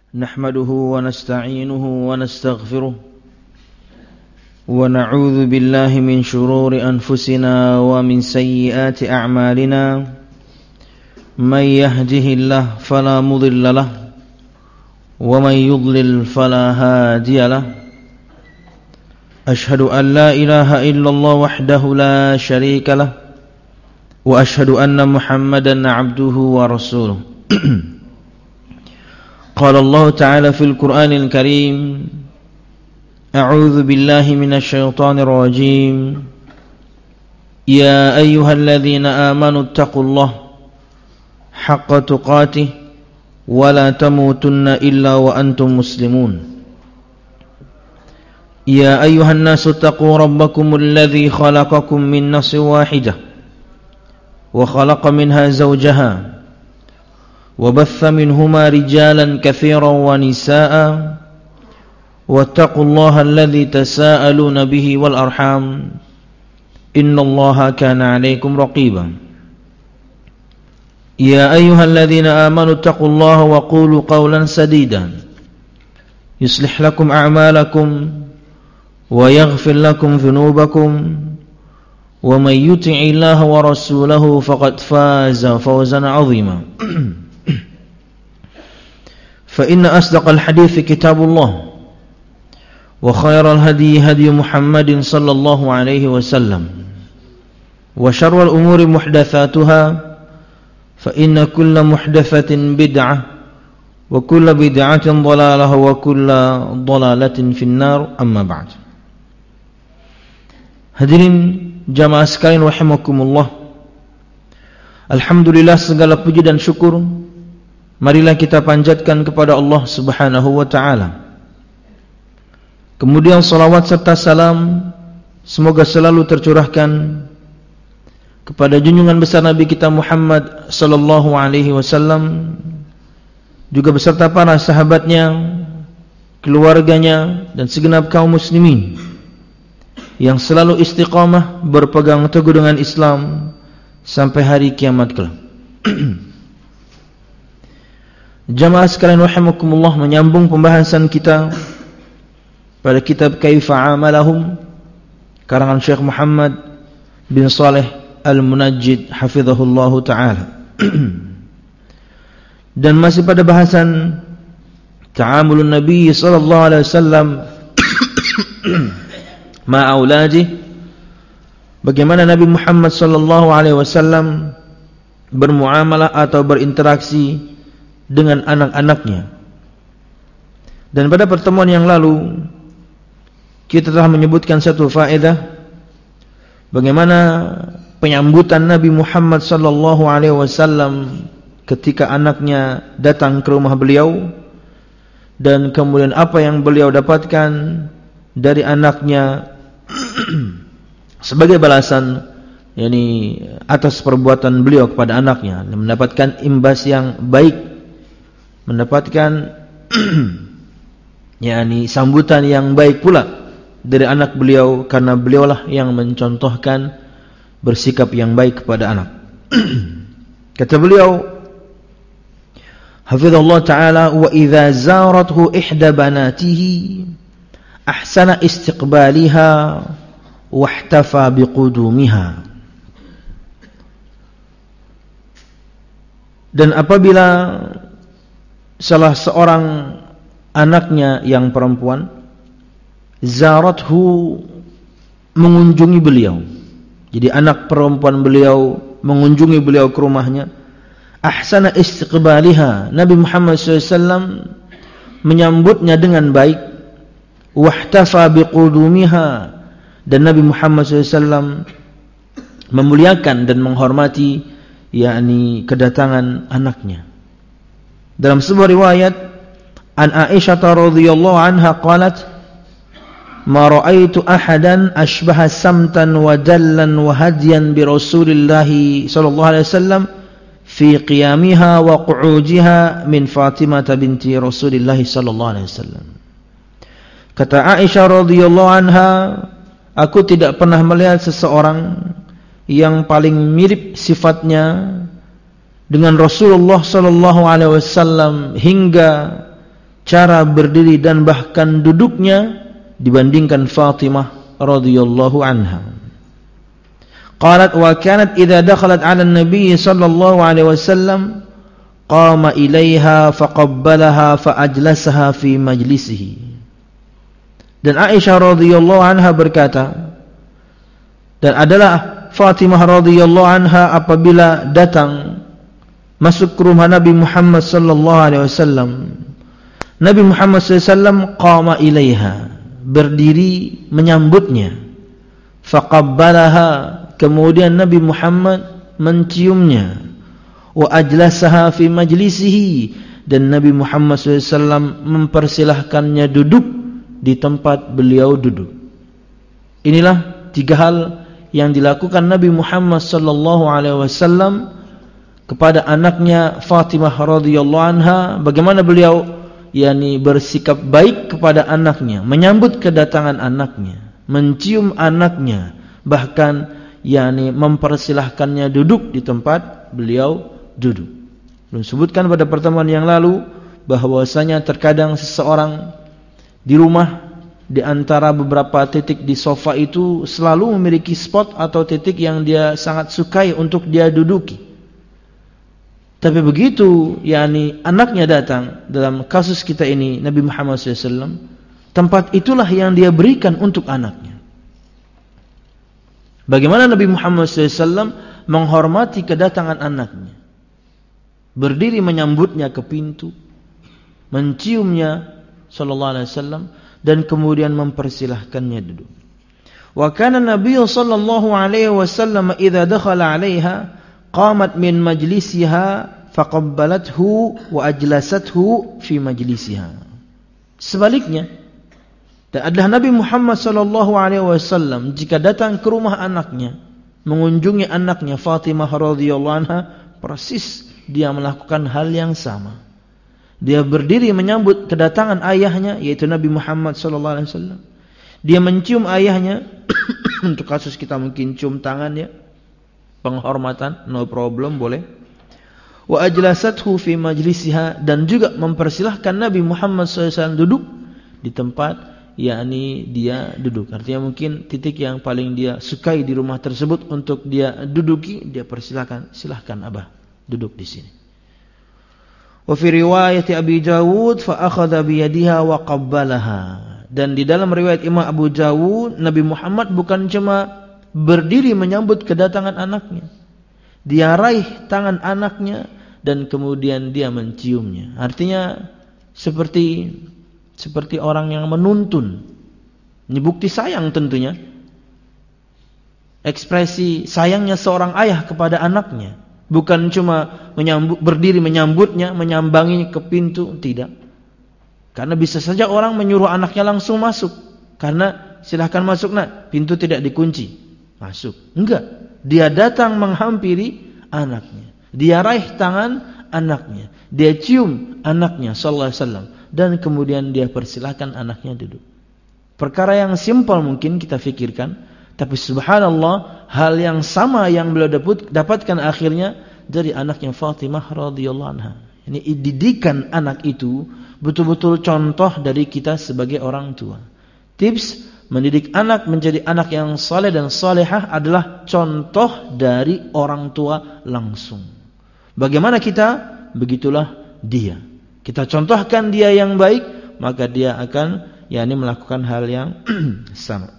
نحمده ونستعينه ونستغفره ونعوذ بالله من شرور أنفسنا ومن سيئات أعمالنا من يهده الله فلا مضل له ومن يضلل فلا هادي له أشهد أن لا إله إلا الله وحده لا شريك له وأشهد أن محمدا عبده ورسوله قال الله تعالى في القرآن الكريم أعوذ بالله من الشيطان الرجيم يا أيها الذين آمنوا اتقوا الله حق تقاته ولا تموتن إلا وأنتم مسلمون يا أيها الناس اتقوا ربكم الذي خلقكم من نفس واحدة وخلق منها زوجها وبث منهما رجالا كثيرا ونساء واتقوا الله الذي تساءلون به والأرحام إن الله كان عليكم رقيبا يا أيها الذين آمنوا اتقوا الله وقولوا قولا سديدا يصلح لكم أعمالكم ويغفر لكم ذنوبكم ومن يطع الله ورسوله فقد فاز فوزا عظيما فإن أصدق الحديث كتاب الله وخير الهدي هدي محمد صلى الله عليه وسلم وشر الأمور محدثاتها فإن كل محدثة بدعة وكل بدعة ضلالة وكل ضلالة في النار أما بعد. Hadirin jamaah sekalian rahimakumullah, alhamdulillah segala puji dan syukur marilah kita panjatkan kepada Allah Subhanahu wa ta'ala. Kemudian salawat serta salam semoga selalu tercurahkan kepada junjungan besar Nabi kita Muhammad sallallahu alaihi wasallam, juga beserta para sahabatnya, keluarganya dan segenap kaum muslimin yang selalu istiqamah berpegang teguh dengan Islam sampai hari kiamat kelak. Jamaah sekalian rahimakumullah, menyambung pembahasan kita pada kitab Kaifa Amalahum karangan Syekh Muhammad bin Saleh Al-Munajjid hafizahullahu ta'ala. Dan masih pada bahasan ta'amulun Nabi sallallahu alaihi wasallam ma'auladi, bagaimana Nabi Muhammad sallallahu alaihi wasallam bermuamalah atau berinteraksi dengan anak-anaknya. Dan pada pertemuan yang lalu kita telah menyebutkan satu faedah bagaimana penyambutan Nabi Muhammad sallallahu alaihi wasallam ketika anaknya datang ke rumah beliau, dan kemudian apa yang beliau dapatkan dari anaknya sebagai balasan yakni atas perbuatan beliau kepada anaknya, mendapatkan imbas yang baik, mendapatkan yakni sambutan yang baik pula dari anak beliau, karena beliaulah yang mencontohkan bersikap yang baik kepada anak. Kata beliau hafizallahu ta'ala, wa idza zarathu ihda banatihi ahsana istiqbaliha wahtafa biqudumiha. Dan apabila salah seorang anaknya yang perempuan zarathu mengunjungi beliau, jadi anak perempuan beliau mengunjungi beliau ke rumahnya, ahsana istiqbaliha, Nabi Muhammad SAW menyambutnya dengan baik, wahtafa biqudumiha, dan Nabi Muhammad SAW memuliakan dan menghormati yakni kedatangan anaknya. Dalam sebuah riwayat an Aisyah radhiyallahu anha qalat ma ra'aitu ahadan ashbaha samtan wa dallan wa hadiyan bi Rasulillah sallallahu alaihi wasallam fi qiyamiha wa qu'udiha min Fatimah binti Rasulillah sallallahu alaihi wasallam. Kata Aisyah radhiyallahu anha, aku tidak pernah melihat seseorang yang paling mirip sifatnya dengan Rasulullah sallallahu alaihi wasallam hingga cara berdiri dan bahkan duduknya dibandingkan Fatimah radhiyallahu anha. Qalat wa kanat idza dakhalat 'ala an-nabiy sallallahu alaihi wasallam qama ilaiha faqabbalaha faajlasaha fi majlisihi. Dan Aisyah radhiyallahu anha berkata, dan adalah Fatimah radhiyallahu anha apabila datang masuk ke rumah Nabi Muhammad sallallahu alaihi wasallam, Nabi Muhammad sallallahu alaihi wasallam qama ilaiha, berdiri menyambutnya, faqabbalaha, kemudian Nabi Muhammad menciumnya, wa ajlasaha fi majlisihi, dan Nabi Muhammad SAW mempersilahkannya duduk di tempat beliau duduk. Inilah 3 hal yang dilakukan Nabi Muhammad SAW kepada anaknya Fatimah radhiyallahu anha. Bagaimana beliau bersikap baik kepada anaknya, menyambut kedatangan anaknya, mencium anaknya, bahkan mempersilahkannya duduk di tempat beliau duduk. Belum sebutkan pada pertemuan yang lalu bahwasanya terkadang seseorang di rumah, di antara beberapa titik di sofa itu selalu memiliki spot atau titik yang dia sangat sukai untuk dia duduki. Tapi begitu anaknya datang, dalam kasus kita ini Nabi Muhammad SAW, tempat itulah yang dia berikan untuk anaknya. Bagaimana Nabi Muhammad SAW menghormati kedatangan anaknya, berdiri menyambutnya ke pintu, menciumnya sallallahu alaihi wasallam, dan kemudian mempersilahkannya duduk. Wa kana Nabi sallallahu alaihi wasallam idza dakhala 'alaiha qamat min majlisiha faqabbalathu wa ajlasathu fi majlisiha. Sebaliknya, dan adalah Nabi Muhammad sallallahu alaihi wasallam jika datang ke rumah anaknya, mengunjungi anaknya Fatimah radhiyallahu anha, persis dia melakukan hal yang sama. Dia berdiri menyambut kedatangan ayahnya, yaitu Nabi Muhammad sallallahu alaihi wasallam. Dia mencium ayahnya. Untuk kasus kita mungkin cium tangannya, penghormatan, no problem, boleh. Wa ajlasathu fi majlisiha, dan juga mempersilahkan Nabi Muhammad SAW duduk di tempat dia duduk. Artinya mungkin titik yang paling dia sukai di rumah tersebut untuk dia duduki, dia persilahkan, silahkan abah duduk di sini. Wa fi riwayat Abi Dawud fa akhadha bi yadiha wa qabbalaha. Dan di dalam riwayat Imam Abu Dawud, Nabi Muhammad bukan cuma berdiri menyambut kedatangan anaknya, dia raih tangan anaknya dan kemudian dia menciumnya. Artinya seperti orang yang menuntun. Ini bukti sayang tentunya. Ekspresi sayangnya seorang ayah kepada anaknya, bukan cuma berdiri menyambutnya, menyambangi ke pintu, tidak. Karena bisa saja orang menyuruh anaknya langsung masuk. Karena silahkan masuk nak, pintu tidak dikunci, masuk. Enggak, dia datang menghampiri anaknya, dia raih tangan anaknya, dia cium anaknya sallallahu alaihi wasallam, dan kemudian dia persilahkan anaknya duduk. Perkara yang simpel mungkin kita fikirkan, tapi subhanallah, hal yang sama yang beliau dapatkan akhirnya dari anaknya Fatimah radhiyallahu anha. Ini didikan anak itu betul-betul contoh dari kita sebagai orang tua. Tips mendidik anak menjadi anak yang saleh dan salehah adalah contoh dari orang tua langsung. Bagaimana kita, begitulah dia. Kita contohkan dia yang baik, maka dia akan melakukan hal yang sama.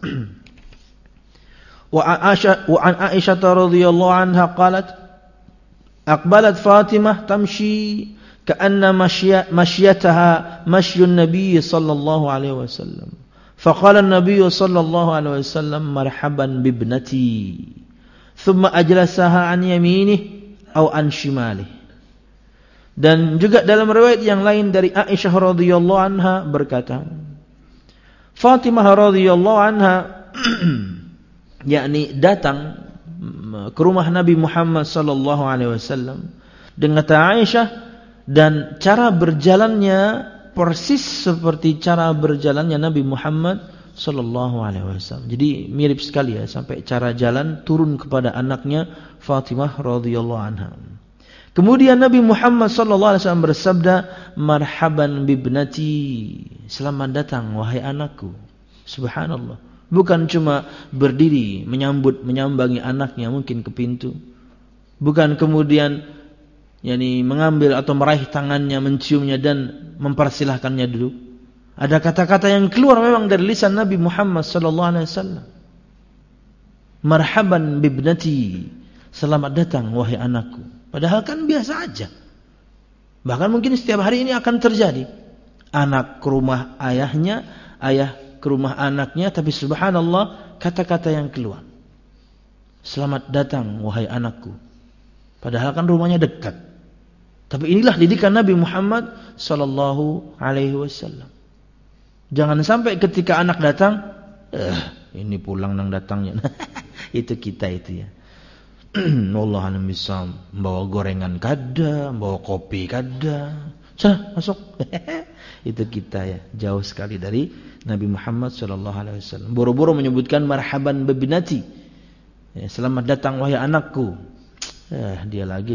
Wa an Aisyah radhiyallahu anha qalat aqbalat Fatimah tamshi ka'anna mashyataha mashyun nabiy sallallahu alaihi wasallam. Faqala an-nabiy sallallahu alaihi wasallam marhaban bibnati. Thumma ajlasaha an yaminihi aw an shimalihi. Dan juga dalam riwayat yang lain dari Aisyah radhiyallahu anha berkata, Fatimah radhiyallahu anha datang ke rumah Nabi Muhammad sallallahu alaihi wasallam dengan Aisyah, dan cara berjalannya persis seperti cara berjalannya Nabi Muhammad sallallahu alaihi wasallam. Jadi mirip sekali ya, sampai cara jalan turun kepada anaknya Fatimah radhiyallahu anha. Kemudian Nabi Muhammad SAW bersabda, marhaban bibnati, selamat datang wahai anakku. Subhanallah. Bukan cuma berdiri menyambangi anaknya mungkin ke pintu. Bukan kemudian mengambil atau meraih tangannya, menciumnya dan mempersilahkannya duduk. Ada kata-kata yang keluar memang dari lisan Nabi Muhammad SAW. Marhaban bibnati, selamat datang wahai anakku. Padahal kan biasa aja. Bahkan mungkin setiap hari ini akan terjadi. Anak ke rumah ayahnya, ayah ke rumah anaknya, tapi subhanallah kata-kata yang keluar. Selamat datang wahai anakku. Padahal kan rumahnya dekat. Tapi inilah didikan Nabi Muhammad sallallahu alaihi wasallam. Jangan sampai ketika anak datang, ini pulang nang datangnya. Itu kita itu ya. Wallah alam bisawab, bawa gorengan kada, bawa kopi kada. Sana masuk. Itu kita ya, jauh sekali dari Nabi Muhammad sallallahu alaihi wasallam. Boro-boro menyebutkan marhaban bibnati. Ya, selamat datang wahai anakku. Dia lagi.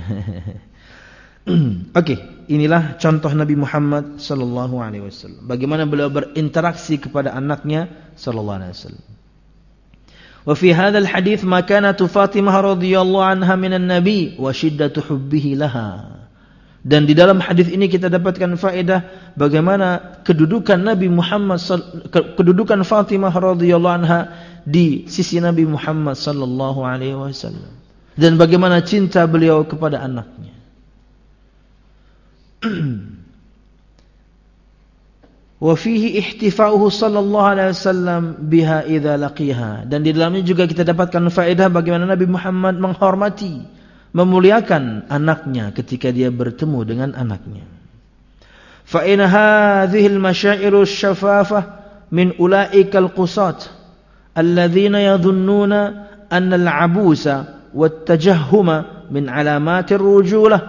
Oke, inilah contoh Nabi Muhammad sallallahu alaihi wasallam. Bagaimana beliau berinteraksi kepada anaknya sallallahu alaihi wasallam. Wa fi hadzal hadits makanatu Fatimah radhiyallahu anha minan nabi wa shiddatu hubbihi laha. Dan di dalam hadis ini kita dapatkan faedah bagaimana kedudukan Nabi Muhammad, kedudukan Fatimah radhiyallahu anha di sisi Nabi Muhammad sallallahu alaihi wasallam, dan bagaimana cinta beliau kepada anaknya. Wa fihi ihtifa'uhu sallallahu alaihi wasallam biha idza laqiha, dan di dalamnya juga kita dapatkan faedah bagaimana Nabi Muhammad menghormati, memuliakan anaknya ketika dia bertemu dengan anaknya. Fa in hadhihi al-mashairu asy-syafafah min ulaika al-qusat alladhina yadhunnuna anna al-abusa wat-tajahhuma min alamat ar-rujulah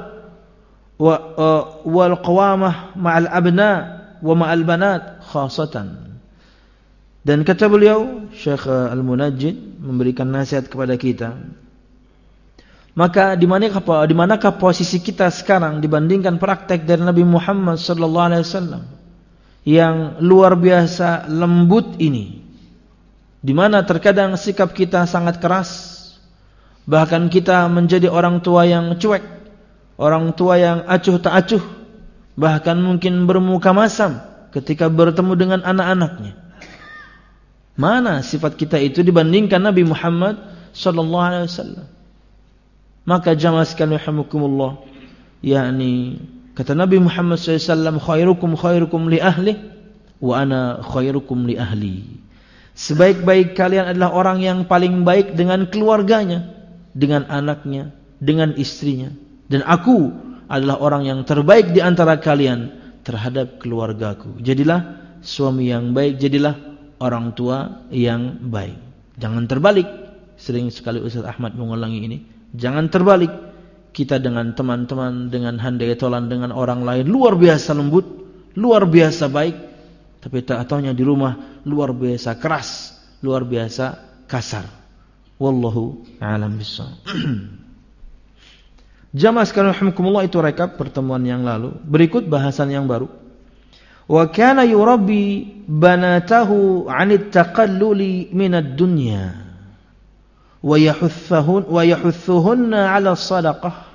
wal qawamah ma'al abna' wa ma'al banat khasatan. Dan kata beliau, Syekh Al-Munajjid memberikan nasihat kepada kita, maka di manakah posisi kita sekarang dibandingkan praktek dari Nabi Muhammad sallallahu alaihi wasallam yang luar biasa lembut ini, di mana terkadang sikap kita sangat keras, bahkan kita menjadi orang tua yang cuek, orang tua yang acuh tak acuh, bahkan mungkin bermuka masam ketika bertemu dengan anak-anaknya. Mana sifat kita itu dibandingkan Nabi Muhammad sallallahu alaihi wasallam? Maka jamaah sekalian rahimakumullah, kata Nabi Muhammad sallallahu alaihi wasallam, khairukum li ahli wa ana khairukum li ahli. Sebaik-baik kalian adalah orang yang paling baik dengan keluarganya, dengan anaknya, dengan istrinya, dan aku adalah orang yang terbaik di antara kalian terhadap keluargaku. Jadilah suami yang baik, jadilah orang tua yang baik. Jangan terbalik. Sering sekali Ustaz Ahmad mengulangi ini. Jangan terbalik. Kita dengan teman-teman, dengan handai tolan dengan orang lain luar biasa lembut, luar biasa baik, tapi tak taunya di rumah luar biasa keras, luar biasa kasar. Wallahu a'lam bishawab. Jamaah sekalian rahimakumullah, itu rekap pertemuan yang lalu. Berikut bahasan yang baru. Wa kana yurabbi banatahu 'anit taqalluli minad dunya wa yahuthuhunna 'ala shadaqah.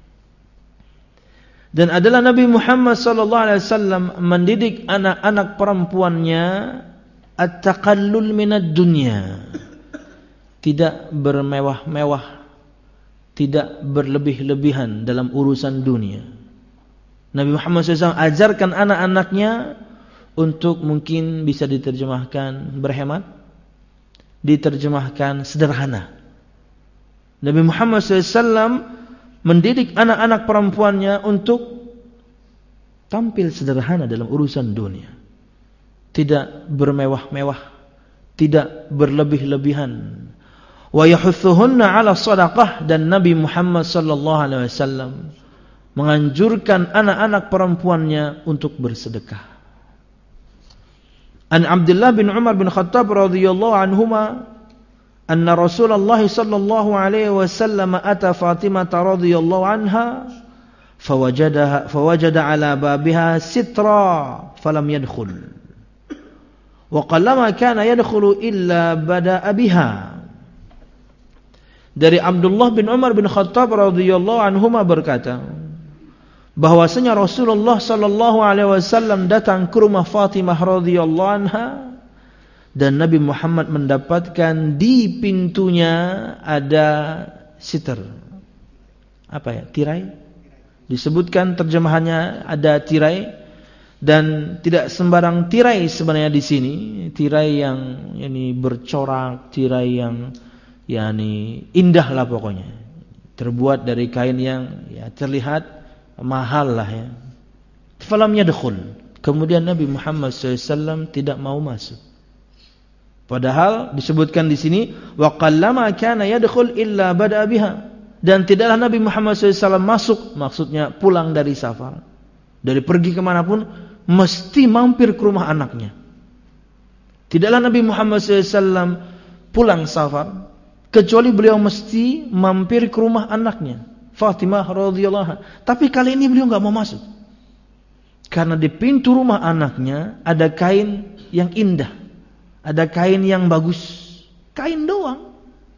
Dan adalah Nabi Muhammad sallallahu alaihi wasallam mendidik anak-anak perempuannya at-taqallul minad dunya. Tidak bermewah-mewah, tidak berlebih-lebihan dalam urusan dunia. Nabi Muhammad SAW ajarkan anak-anaknya untuk, mungkin bisa diterjemahkan berhemat, diterjemahkan sederhana. Nabi Muhammad SAW mendidik anak-anak perempuannya untuk tampil sederhana dalam urusan dunia. Tidak bermewah-mewah, tidak berlebih-lebihan. Wa yahuthuhunna 'ala shadaqah, dan Nabi Muhammad sallallahu alaihi wasallam menganjurkan anak-anak perempuannya untuk bersedekah. An Abdullah bin Umar bin Khattab radhiyallahu anhuma anna Rasulullah sallallahu alaihi wasallam ata Fatimah radhiyallahu anha fawajada ala babiha sitra falam yadkhul wa qallama kana yadkhulu illa bada'a biha. Dari Abdullah bin Umar bin Khattab radhiyallahu anhuma berkata bahwasanya Rasulullah sallallahu alaihi wasallam datang ke rumah Fatimah radhiyallahu anha dan Nabi Muhammad mendapatkan di pintunya ada siter. Apa ya? Tirai. Disebutkan terjemahannya ada tirai dan tidak sembarang tirai sebenarnya di sini, tirai yang bercorak, tirai yang indah lah pokoknya. Terbuat dari kain yang terlihat mahal lah ya. Falam yadkhul. Kemudian Nabi Muhammad SAW tidak mau masuk. Padahal disebutkan di sini wa qallama kana yadkhul illa bada'a biha. Dan tidaklah Nabi Muhammad SAW masuk, maksudnya pulang dari safar, dari pergi kemanapun mesti mampir ke rumah anaknya. Tidaklah Nabi Muhammad SAW pulang safar kecuali beliau mesti mampir ke rumah anaknya Fatimah radhiyallahu anha. Tapi kali ini beliau enggak mau masuk. Karena di pintu rumah anaknya ada kain yang indah. Ada kain yang bagus. Kain doang.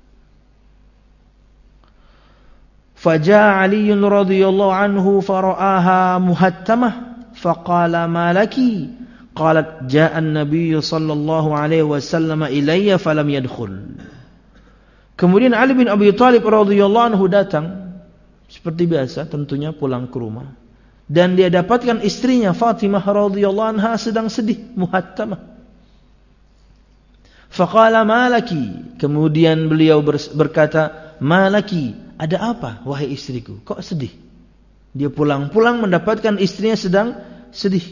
Faja'a Ali radhiyallahu anhu fara'aha muhattamah faqala ma laki? Qalat ja'a an-nabiy sallallahu alaihi wasallam ilayya falam yadkhul. Kemudian Ali bin Abi Thalib radhiyallahu anhu datang seperti biasa tentunya pulang ke rumah dan dia dapatkan istrinya Fatimah radhiyallahu anha sedang sedih, muhattamah. Faqala malaki, kemudian beliau berkata, malaki, ada apa wahai istriku, kok sedih? Dia pulang-pulang mendapatkan istrinya sedang sedih.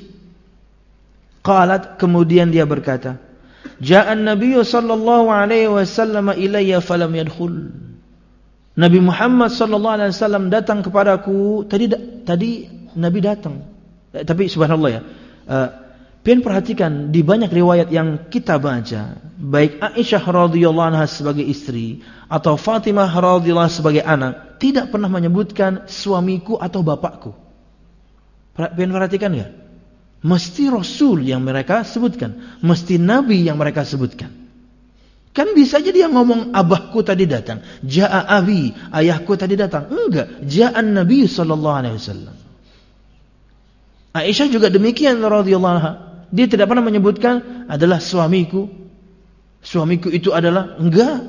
Qalat, kemudian dia berkata, ja'an Nabi sallallahu alaihi wasallam ilayya falam yadkhul. Nabi Muhammad sallallahu alaihi wasallam datang kepadaku. Tadi Nabi datang. Tapi subhanallah ya. Pian perhatikan di banyak riwayat yang kita baca, baik Aisyah radhiyallahu anha sebagai istri atau Fatimah radhiyallahu anha sebagai anak, tidak pernah menyebutkan suamiku atau bapakku. Pian perhatikan ya? Mesti Rasul yang mereka sebutkan, mesti Nabi yang mereka sebutkan. Kan bisa aja dia ngomong abahku tadi datang, ja'a abi, ayahku tadi datang. Enggak, ja'an Nabi sallallahu alaihi wasallam. Aisyah juga demikian radhiyallahu anha. Dia tidak pernah menyebutkan adalah suamiku. Suamiku itu adalah enggak.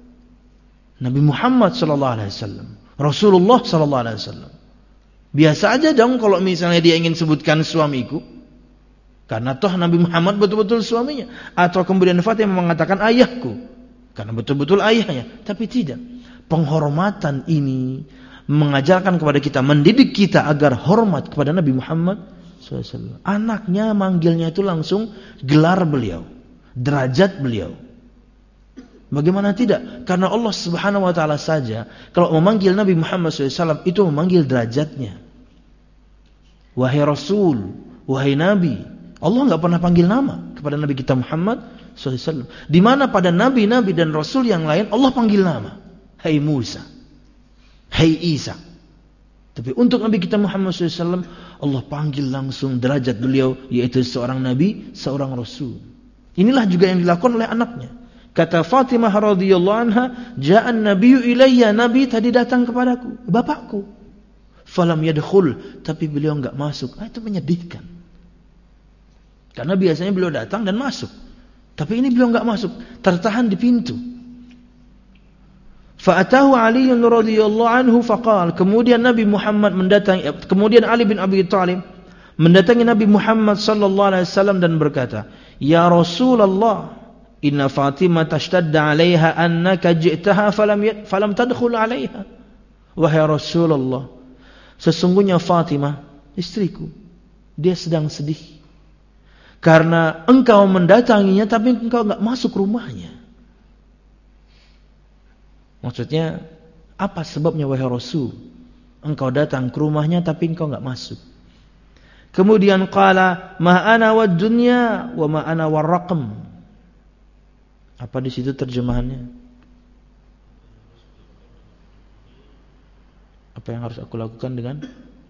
Nabi Muhammad sallallahu alaihi wasallam, Rasulullah sallallahu alaihi wasallam. Biasa aja dong kalau misalnya dia ingin sebutkan suamiku. Karena toh Nabi Muhammad betul-betul suaminya. Atau kemudian Fatimah mengatakan ayahku. Karena betul-betul ayahnya. Tapi tidak. Penghormatan ini mengajarkan kepada kita, mendidik kita agar hormat kepada Nabi Muhammad SAW. Anaknya manggilnya itu langsung gelar beliau. Derajat beliau. Bagaimana tidak? Karena Allah Subhanahu wa ta'ala saja kalau memanggil Nabi Muhammad SAW itu memanggil derajatnya. Wahai Rasul, wahai Nabi. Allah enggak pernah panggil nama kepada Nabi kita Muhammad SAW. Di mana pada Nabi-Nabi dan Rasul yang lain Allah panggil nama. Hai Musa, hai Isa. Tapi untuk Nabi kita Muhammad SAW Allah panggil langsung derajat beliau, yaitu seorang Nabi, seorang Rasul. Inilah juga yang dilakukan oleh anaknya. Kata Fatimah radhiyallahu anha, ja'an nabiyyu ilayya, Nabi tadi datang kepadaku, bapakku. Falam yadkhul, tapi beliau enggak masuk. Itu menyedihkan. Karena biasanya beliau datang dan masuk. Tapi ini beliau enggak masuk, tertahan di pintu. Fa'atahu Ali radhiyallahu anhu faqal, kemudian Nabi Muhammad mendatangi, kemudian Ali bin Abi Thalib mendatangi Nabi Muhammad sallallahu alaihi wasallam dan berkata, "Ya Rasulullah, inna Fatimah tashtadda 'alaiha annaka ji'taha falam tadkhul 'alaiha." Wahai Rasulullah, sesungguhnya Fatimah, istriku, dia sedang sedih karena engkau mendatanginya tapi engkau enggak masuk rumahnya. Maksudnya, apa sebabnya wahai Rasul? Engkau datang ke rumahnya tapi engkau enggak masuk. Kemudian qala ma ana wad dunya wa ma ana war raqam. Apa di situ terjemahannya? Apa yang harus aku lakukan dengan?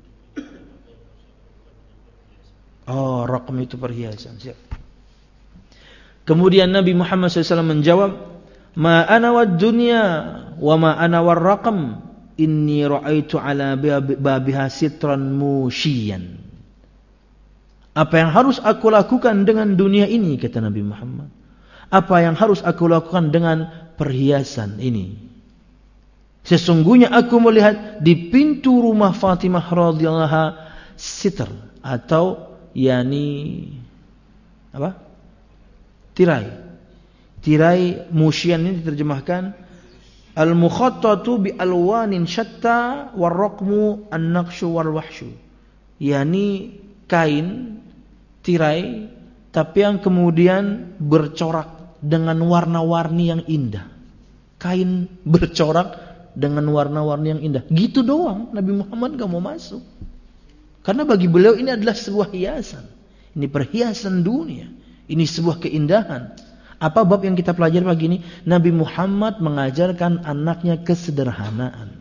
Raqam itu perhiasan. Siap. Kemudian Nabi Muhammad SAW menjawab, ma ana wad dunya wa ma ana war raqam inni ra'aitu ala babiha sitran musyian. Apa yang harus aku lakukan dengan dunia ini, kata Nabi Muhammad? Apa yang harus aku lakukan dengan perhiasan ini? Sesungguhnya aku melihat di pintu rumah Fatimah radhiyallahu anha sitr atau tirai musyian ini diterjemahkan al-mukhattatu bi alwanin syatta warraqmu an-naqshu wal wahshu, kain tirai tapi yang kemudian bercorak dengan warna-warni yang indah. Kain bercorak dengan warna-warni yang indah. Gitu doang Nabi Muhammad gak mau masuk. Karena bagi beliau ini adalah sebuah hiasan. Ini perhiasan dunia. Ini sebuah keindahan. Apa bab yang kita pelajari pagi ini? Nabi Muhammad mengajarkan anaknya kesederhanaan.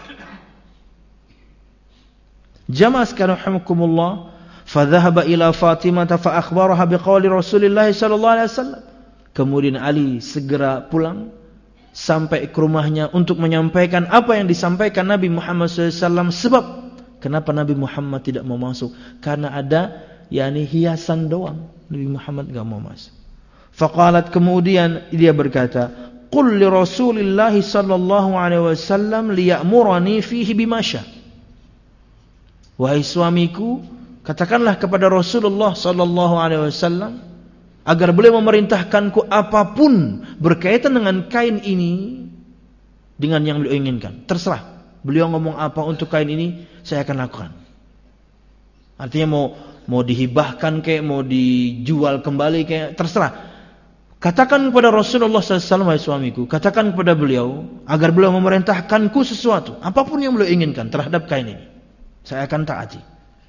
Jamaah sekalian rahimakumullah, fadhahaba ila Fatimah fa akhbaraha biqauli Rasulillah sallallahu alaihi wasallam. Kemudian Ali segera pulang sampai ke rumahnya untuk menyampaikan apa yang disampaikan Nabi Muhammad SAW. Sebab kenapa Nabi Muhammad tidak mau masuk? Karena ada hiasan doang. Nabi Muhammad enggak mau masuk. Faqalat, kemudian dia berkata, qul li Rasulillah sallallahu alaihi wasallam liya'murani fihi bima syaa. Wahai suamiku, katakanlah kepada Rasulullah sallallahu alaihi wasallam agar beliau memerintahkanku apapun berkaitan dengan kain ini dengan yang beliau inginkan. Terserah beliau ngomong apa untuk kain ini, saya akan lakukan. Artinya mau dihibahkan kayak, mau dijual kembali kayak, terserah. Katakan kepada Rasulullah SAW, wahai suamiku, katakan kepada beliau agar beliau memerintahkanku sesuatu, apapun yang beliau inginkan terhadap kain ini, saya akan taati.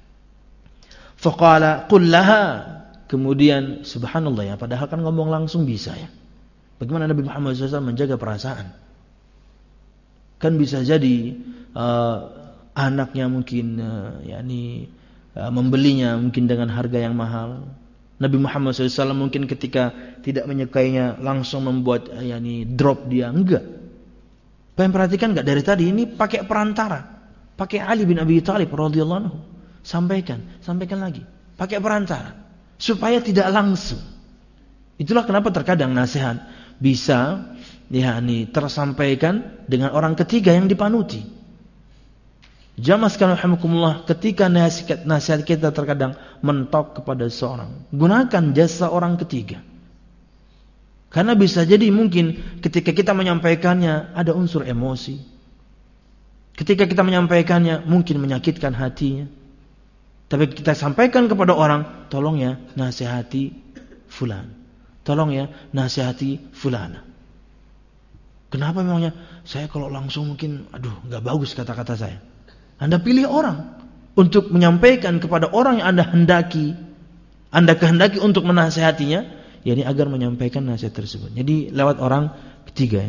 Faqala qul laha. Kemudian subhanallah padahal kan ngomong langsung bisa ya. Bagaimana Nabi Muhammad SAW menjaga perasaan? Kan bisa jadi anaknya mungkin membelinya mungkin dengan harga yang mahal. Nabi Muhammad SAW mungkin ketika tidak menyukainya langsung membuat drop dia, enggak. Pengen perhatikan enggak dari tadi ini pakai perantara, pakai Ali bin Abi Thalib radhiyallahu anhu, sampaikan lagi, pakai perantara supaya tidak langsung. Itulah kenapa terkadang nasihat bisa tersampaikan dengan orang ketiga yang dipanuti. Jamaah sekalian rahimakumullah, ketika nasihat kita terkadang mentok kepada seorang, gunakan jasa orang ketiga. Karena bisa jadi mungkin ketika kita menyampaikannya ada unsur emosi. Ketika kita menyampaikannya mungkin menyakitkan hatinya. Tapi kita sampaikan kepada orang, tolong ya nasihati fulan. Tolong ya nasihati fulana. Kenapa memangnya? Saya kalau langsung mungkin enggak bagus kata-kata saya. Anda pilih orang untuk menyampaikan kepada orang yang Anda kehendaki untuk menasihatinya, agar menyampaikan nasihat tersebut. Jadi lewat orang ketiga.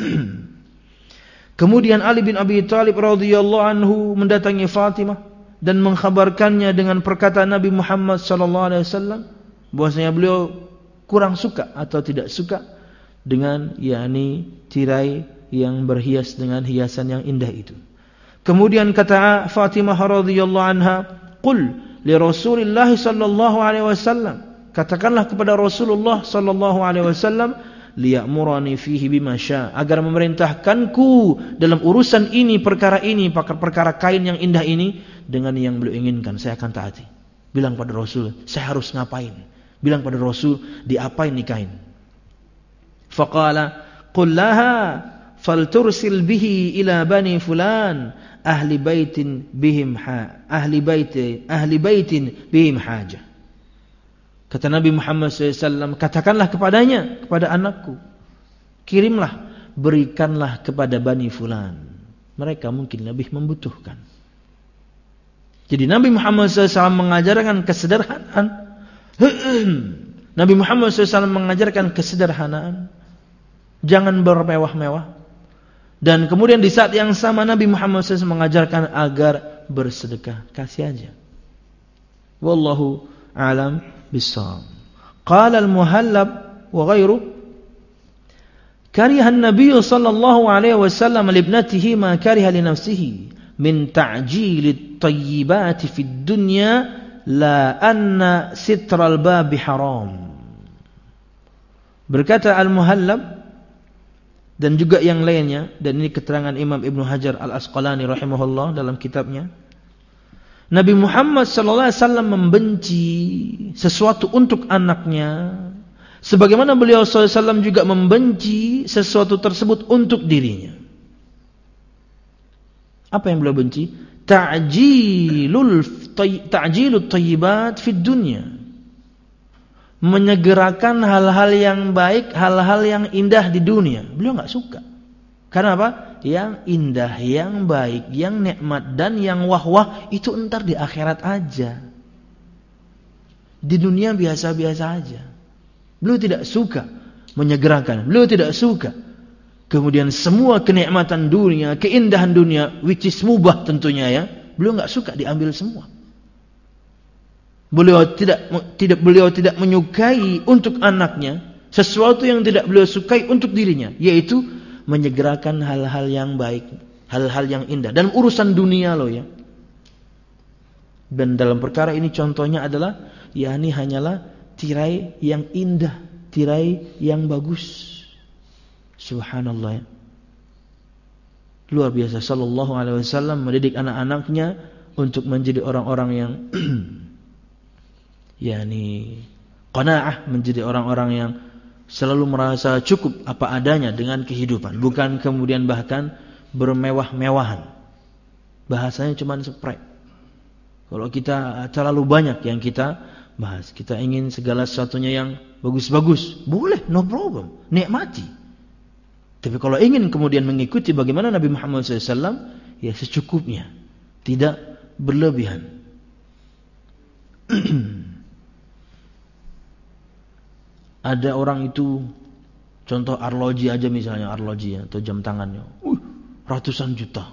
Kemudian Ali bin Abi Thalib radhiyallahu anhu mendatangi Fatimah dan mengkhabarkannya dengan perkataan Nabi Muhammad sallallahu alaihi wasallam bahwasanya beliau kurang suka atau tidak suka dengan tirai yang berhias dengan hiasan yang indah itu. Kemudian kata Fatimah radhiyallahu anha, "Qul li Rasulillah sallallahu alaihi wasallam." Katakanlah kepada Rasulullah sallallahu alaihi wasallam, liya'murani fihi bima syaa, agar memerintahkanku dalam urusan ini, perkara kain yang indah ini dengan yang beliau inginkan, saya akan taati. Bilang pada Rasul, saya harus ngapain? Bilang pada Rasul, diapain nih kain? Faqala qul laha faltursil bihi ila bani fulan ahli baitin bihim haja. Kata Nabi Muhammad SAW, katakanlah kepadanya, kepada anakku, kirimlah, berikanlah kepada Bani Fulan. Mereka mungkin lebih membutuhkan. Jadi Nabi Muhammad SAW mengajarkan kesederhanaan. Nabi Muhammad SAW mengajarkan kesederhanaan. Jangan bermewah-mewah. Dan kemudian di saat yang sama Nabi Muhammad SAW mengajarkan agar bersedekah. Kasih aja. Wallahu a'lam bissawab. Qala al-Muhallab wa ghairu kariha an-nabiy sallallahu alaihi wasallam li ibnatihi ma kariha li nafsihi min ta'jil at-tayyibat fi ad-dunya la anna sitral bab haram. Berkata Al-Muhallab dan juga yang lainnya, dan ini keterangan Imam Ibnu Hajar Al-Asqalani rahimahullah dalam kitabnya, Nabi Muhammad sallallahu alaihi wasallam membenci sesuatu untuk anaknya sebagaimana beliau sallallahu alaihi wasallam juga membenci sesuatu tersebut untuk dirinya. Apa yang beliau benci? Ta'jilut thayyibat fid dunya. Menyegerakan hal-hal yang baik, hal-hal yang indah di dunia. Beliau enggak suka. Karena apa? Yang indah, yang baik, yang nikmat dan yang wah-wah itu entar di akhirat aja. Di dunia biasa-biasa aja. Beliau tidak suka menyegerakan. Beliau tidak suka. Kemudian semua kenikmatan dunia, keindahan dunia, which is mubah tentunya ya. Beliau enggak suka diambil semua. Beliau tidak menyukai untuk anaknya sesuatu yang tidak beliau sukai untuk dirinya, yaitu menyegerakan hal-hal yang baik, hal-hal yang indah dan urusan dunia loh ya. Dan dalam perkara ini contohnya adalah yakni hanyalah tirai yang indah, tirai yang bagus. Subhanallah ya. Luar biasa sallallahu alaihi wasallam mendidik anak-anaknya untuk menjadi orang-orang yang yakni qanaah, menjadi orang-orang yang selalu merasa cukup apa adanya dengan kehidupan, bukan kemudian bahkan bermewah-mewahan. Bahasanya cuma sprek. Kalau kita terlalu banyak yang kita bahas, kita ingin segala sesuatunya yang bagus-bagus, boleh, no problem, nikmati. Tapi kalau ingin kemudian mengikuti bagaimana Nabi Muhammad SAW, ya secukupnya, tidak berlebihan. Ada orang itu, contoh arloji aja misalnya, arloji ya, atau jam tangannya, ratusan juta.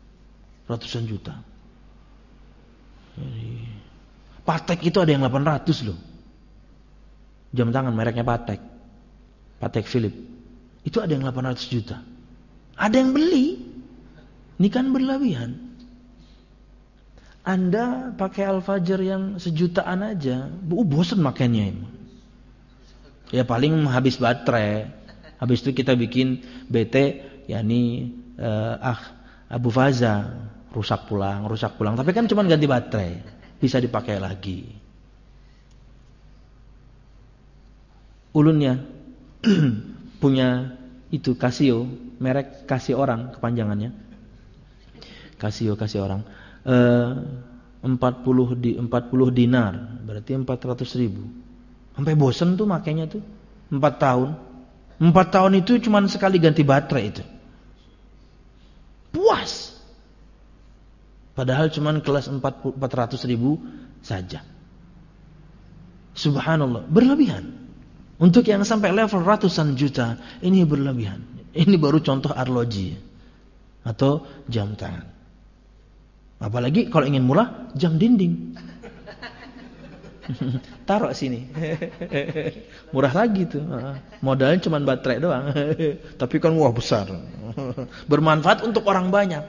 Jadi, Patek itu ada yang 800 loh. Jam tangan mereknya Patek Philippe. Itu ada yang 800 juta. Ada yang beli. Ini kan berlebihan. Anda pakai Al-Fajr yang sejutaan aja, bosan makanya ini. Ya paling habis baterai. Habis itu kita bikin BT, yakni Abu Faza, rusak pulang. Tapi kan cuma ganti baterai, bisa dipakai lagi. Ulunnya punya itu Casio, merek Casio orang kepanjangannya. Casio orang. 40 dinar, berarti 400.000. Sampai bosen tuh makanya tuh 4 tahun. 4 tahun itu cuma sekali ganti baterai itu. Puas. Padahal cuma kelas 400.000 saja. Subhanallah, berlebihan. Untuk yang sampai level ratusan juta, ini berlebihan. Ini baru contoh arloji atau jam tangan. Apalagi kalau ingin murah, jam dinding. Taruh sini. Murah lagi tuh. Modalnya cuma baterai doang. Tapi kan wah besar. Bermanfaat untuk orang banyak.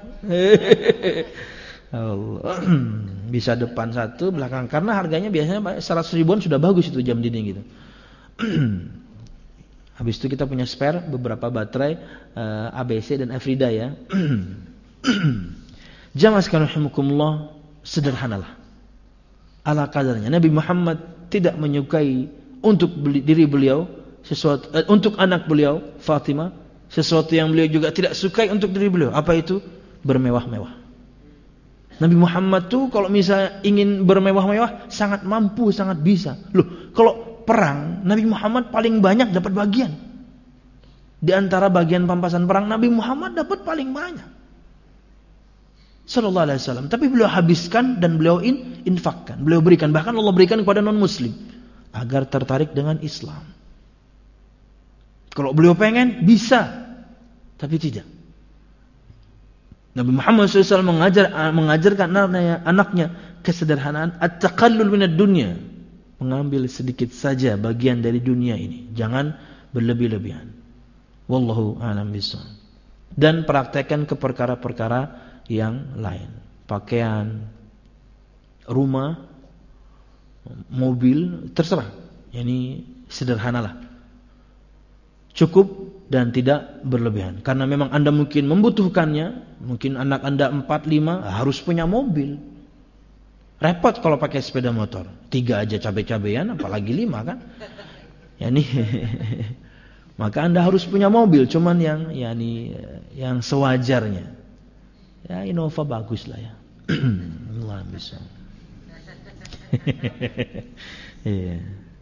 Allah. Bisa depan satu, belakang. Karena harganya biasanya 100 ribuan sudah bagus itu jam dinding gitu. Habis itu kita punya spare beberapa baterai ABC dan Afrida ya. Jamaah sekalian rahimakumullah, sederhanalah. Ala kadarnya. Nabi Muhammad tidak menyukai untuk diri beliau sesuatu, untuk anak beliau Fatimah sesuatu yang beliau juga tidak sukai untuk diri beliau. Apa itu? Bermewah-mewah. Nabi Muhammad tuh kalau misalnya ingin bermewah-mewah sangat mampu, sangat bisa. Loh, kalau perang Nabi Muhammad paling banyak dapat bagian. Di antara bagian pampasan perang Nabi Muhammad dapat paling banyak. Sallallahu alaihi wasallam. Tapi beliau habiskan dan beliau infakkan. Beliau berikan, bahkan Allah berikan kepada non-muslim agar tertarik dengan Islam. Kalau beliau pengen bisa, tapi tidak. Nabi Muhammad SAW mengajarkan anaknya kesederhanaan, at-taqallul minad dunya, mengambil sedikit saja bagian dari dunia ini, jangan berlebih-lebihan. Wallahu a'lam bishawab. Dan praktekkan ke perkara-perkara yang lain, pakaian, rumah, mobil, terserah. Ini sederhanalah, cukup dan tidak berlebihan. Karena memang Anda mungkin membutuhkannya, mungkin anak Anda 4-5 harus punya mobil. Repot kalau pakai sepeda motor, 3 aja cabai-cabean, apalagi 5 kan. Yani maka Anda harus punya mobil, cuman yang sewajarnya. Ya Innova bagus lah ya. Allah bisa. Iya.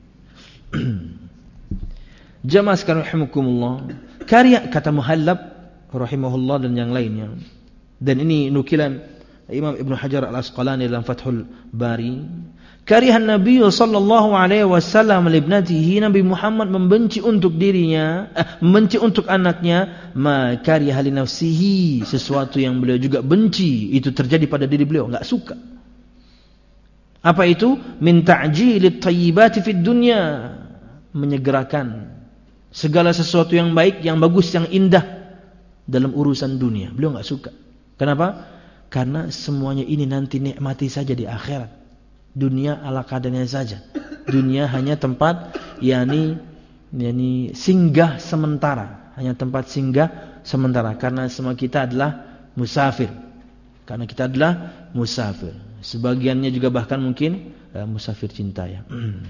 Jamaah sekalian rahimakumullah, karya kata Muhallab rahimahullah dan yang lainnya, dan ini nukilan Imam Ibn Hajar Al-Asqalani dalam Fathul Bari, karya Nabi sallallahu alaihi wasallam libnatihi, Nabi Muhammad membenci untuk dirinya, membenci untuk anaknya, ma karya li nafsihi, sesuatu yang beliau juga benci itu terjadi pada diri beliau, enggak suka. Apa itu? Min ta'jilit thayyibati fid dunya, menyegerakan segala sesuatu yang baik, yang bagus, yang indah dalam urusan dunia. Beliau enggak suka. Kenapa? Karena semuanya ini nanti nikmati saja di akhirat. Dunia ala kadarnya saja. Dunia hanya tempat yani singgah sementara, hanya tempat singgah sementara, karena semua kita adalah musafir. Karena kita adalah musafir. Sebagiannya juga bahkan mungkin musafir cinta ya.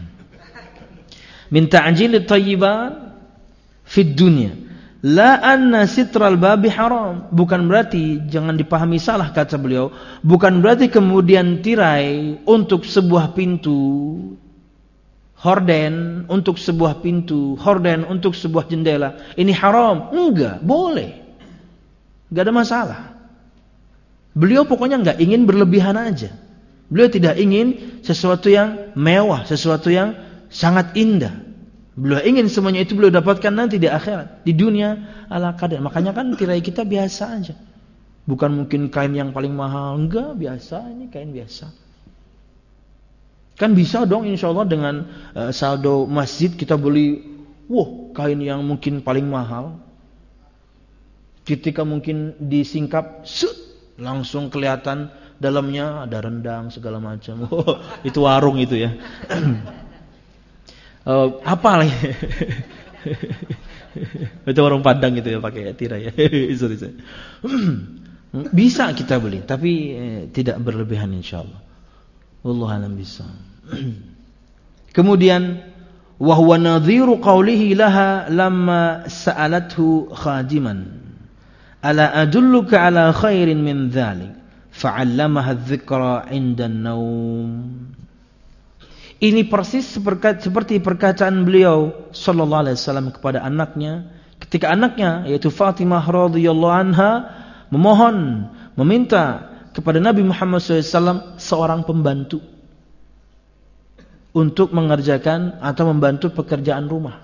Min ta'jilit thayyibat fid dunya, la anna sitral babi haram, bukan berarti, jangan dipahami salah kata beliau, bukan berarti kemudian tirai untuk sebuah pintu, horden untuk sebuah pintu, horden untuk sebuah jendela ini haram. Enggak, boleh, enggak ada masalah. Beliau pokoknya enggak ingin berlebihan aja. Beliau tidak ingin sesuatu yang mewah, sesuatu yang sangat indah. Beliau ingin semuanya itu beliau dapatkan nanti di akhirat. Di dunia ala kadar. Makanya kan tirai kita biasa aja. Bukan mungkin kain yang paling mahal. Enggak, biasa. Ini kain biasa. Kan bisa dong insyaAllah dengan saldo masjid kita beli kain yang mungkin paling mahal. Ketika mungkin disingkap, langsung kelihatan dalamnya ada rendang segala macam. Itu warung itu ya. Apa lagi? Itu warung Padang gitu ya, pakai tirai ya. Sorry. Bisa kita beli, tapi tidak berlebihan insyaallah. Wallahu a'lam bishawab. Kemudian wa huwa nadhiru qawlihi laha lamma sa'alathu khadiman, ala adulluka ala khairin min dhalik fa'allamaha adh-dhikra 'inda an-naum. Ini persis seperti perkataan beliau sallallahu alaihi wasallam kepada anaknya ketika anaknya yaitu Fatimah radhiyallahu anha meminta kepada Nabi Muhammad SAW seorang pembantu untuk mengerjakan atau membantu pekerjaan rumah.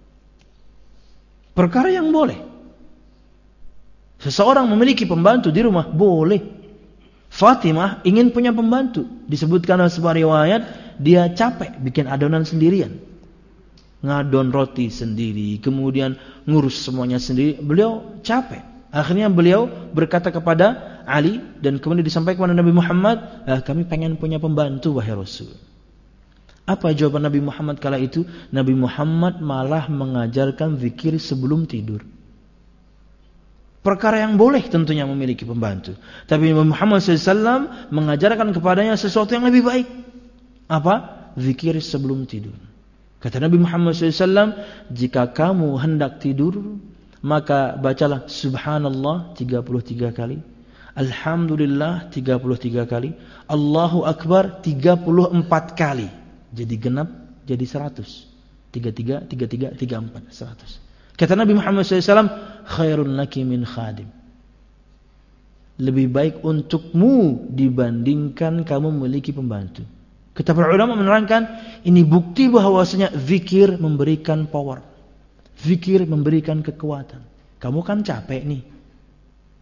Perkara yang boleh. Seseorang memiliki pembantu di rumah boleh. Fatimah ingin punya pembantu. Disebutkan dalam sebuah riwayat, dia capek bikin adonan sendirian. Ngadon roti sendiri, kemudian ngurus semuanya sendiri. Beliau capek. Akhirnya beliau berkata kepada Ali dan kemudian disampaikan kepada Nabi Muhammad, kami pengen punya pembantu wahai Rasul. Apa jawaban Nabi Muhammad kala itu? Nabi Muhammad malah mengajarkan zikir sebelum tidur. Perkara yang boleh tentunya memiliki pembantu. Tapi Nabi Muhammad SAW mengajarkan kepadanya sesuatu yang lebih baik. Apa? Zikir sebelum tidur. Kata Nabi Muhammad SAW, jika kamu hendak tidur, maka bacalah Subhanallah 33 kali. Alhamdulillah 33 kali. Allahu Akbar 34 kali. Jadi genap, jadi 100. 33, 34, 100. Kata Nabi Muhammad SAW, khairun laki min khadim. Lebih baik untukmu dibandingkan kamu memiliki pembantu. Kata para ulama menerangkan, ini bukti bahwasanya zikir memberikan power. Zikir memberikan kekuatan. Kamu kan capek nih.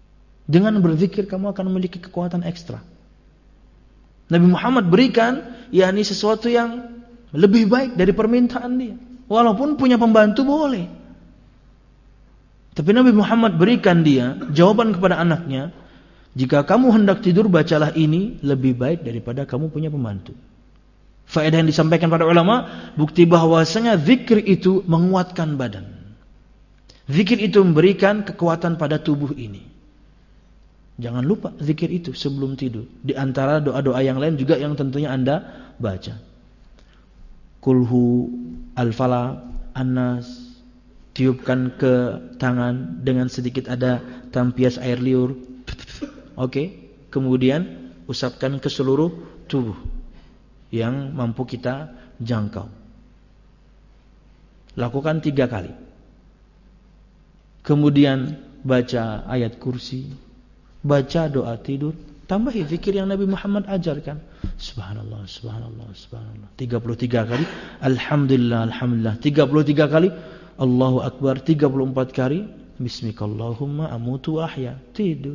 Dengan berzikir kamu akan memiliki kekuatan ekstra. Nabi Muhammad berikan yakni sesuatu yang lebih baik dari permintaan dia. Walaupun punya pembantu boleh. Tapi Nabi Muhammad berikan dia jawaban kepada anaknya, jika kamu hendak tidur bacalah ini, lebih baik daripada kamu punya pembantu. Faedah yang disampaikan pada ulama, bukti bahwasanya zikir itu menguatkan badan. Zikir itu memberikan kekuatan pada tubuh ini. Jangan lupa zikir itu sebelum tidur. Di antara doa-doa yang lain juga yang tentunya Anda baca. Kulhu, Al-Falaq, An-Nas, tiupkan ke tangan dengan sedikit ada tampias air liur. Oke. Kemudian usapkan ke seluruh tubuh yang mampu kita jangkau. Lakukan 3 kali. Kemudian baca ayat kursi, baca doa tidur, tambahi zikir yang Nabi Muhammad ajarkan. Subhanallah, subhanallah, subhanallah. 33 kali. Alhamdulillah, alhamdulillah. 33 kali. Allahu Akbar. 34 kali. Bismikallahumma amutu ahya. Tidur.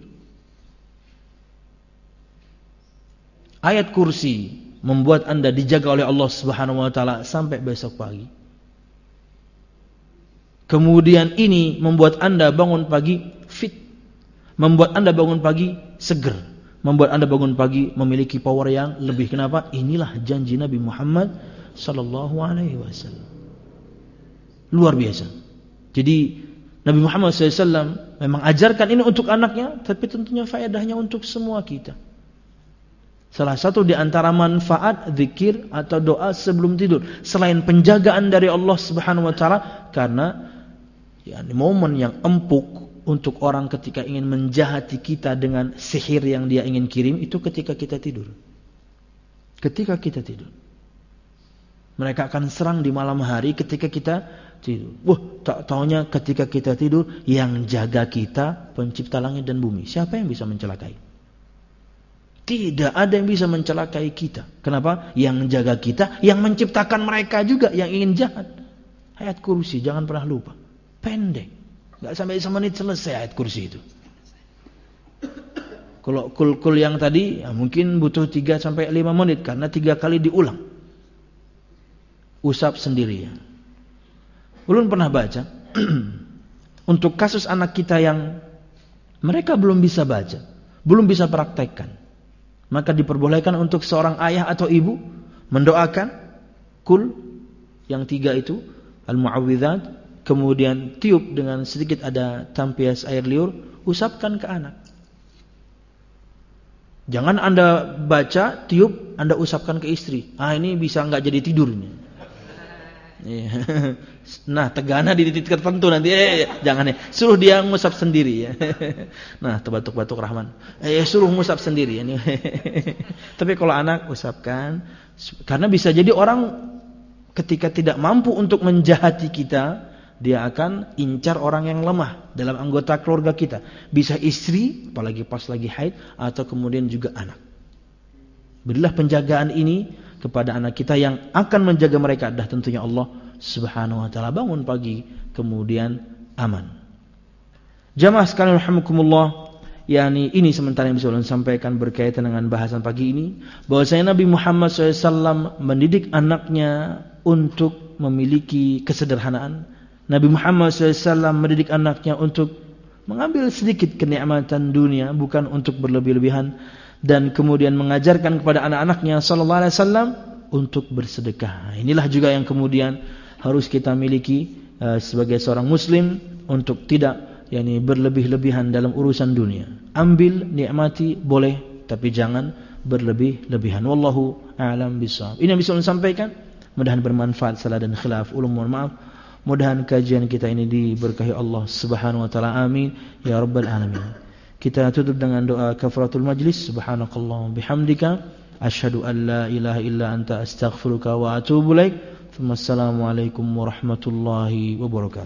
Ayat kursi membuat Anda dijaga oleh Allah Subhanahu wa taala sampai besok pagi. Kemudian ini membuat Anda bangun pagi fit, membuat Anda bangun pagi seger, membuat Anda bangun pagi memiliki power yang lebih. Kenapa? Inilah janji Nabi Muhammad sallallahu alaihi wasallam. Luar biasa. Jadi Nabi Muhammad SAW memang ajarkan ini untuk anaknya, tapi tentunya faedahnya untuk semua kita. Salah satu di antara manfaat zikir atau doa sebelum tidur, selain penjagaan dari Allah Subhanahu wa taala, karena momen yang empuk untuk orang ketika ingin menjahati kita dengan sihir yang dia ingin kirim itu ketika kita tidur. Ketika kita tidur. Mereka akan serang di malam hari ketika kita tidur. Tak taunya ketika kita tidur yang jaga kita pencipta langit dan bumi. Siapa yang bisa mencelakai? Tidak ada yang bisa mencelakai kita. Kenapa? Yang jaga kita, yang menciptakan mereka juga yang ingin jahat. Ayat kursi jangan pernah lupa. Pendek. Gak sampai 1 menit selesai ayat kursi itu. Kalau kul yang tadi ya mungkin butuh 3 sampai 5 menit karena 3 kali diulang. Usap sendiri ya. Belum pernah baca untuk kasus anak kita yang mereka belum bisa baca, belum bisa praktekkan. Maka diperbolehkan untuk seorang ayah atau ibu mendoakan kul yang 3 itu, al-mu'awwidzat, kemudian tiup dengan sedikit ada tampias air liur, usapkan ke anak. Jangan Anda baca, tiup, Anda usapkan ke istri. Ini bisa enggak jadi tidur ini. Nah, tegana di titik tertentu nanti jangan ya. Suruh dia ngusap sendiri ya. Nah, terbatuk-batuk Rahman. Suruh ngusap sendiri ini. Tapi kalau anak usapkan, karena bisa jadi orang ketika tidak mampu untuk menjahati kita, dia akan incar orang yang lemah dalam anggota keluarga kita. Bisa istri, apalagi pas lagi haid, atau kemudian juga anak. Berilah penjagaan ini kepada anak kita yang akan menjaga mereka adalah tentunya Allah Subhanahu wa taala. Bangun pagi kemudian aman. Jamaah sekalian rahimakumullah, yakni ini sementara yang bisa ulun sampaikan berkaitan dengan bahasan pagi ini, bahwasanya Nabi Muhammad SAW mendidik anaknya untuk memiliki kesederhanaan. Nabi Muhammad SAW mendidik anaknya untuk mengambil sedikit kenikmatan dunia, bukan untuk berlebih-lebihan, dan kemudian mengajarkan kepada anak-anaknya sallallahu alaihi wasallam untuk bersedekah. Inilah juga yang kemudian harus kita miliki sebagai seorang muslim, untuk tidak berlebih-lebihan dalam urusan dunia. Ambil, nikmati boleh, tapi jangan berlebih-lebihan. Wallahu a'lam bishawab. Ini yang bisa saya sampaikan. Mudah-mudahan bermanfaat. Salah dan khilaf ulum, mohon maaf. Mudah-mudahan kajian kita ini diberkahi Allah Subhanahu wa taala. Amin ya rabbal alamin. Kita tutup dengan doa kafaratul majlis. Subhanakallahumma bihamdika asyhadu an la ilaha illa anta astaghfiruka wa atubu ilaik. Wassalamualaikum warahmatullahi wabarakatuh.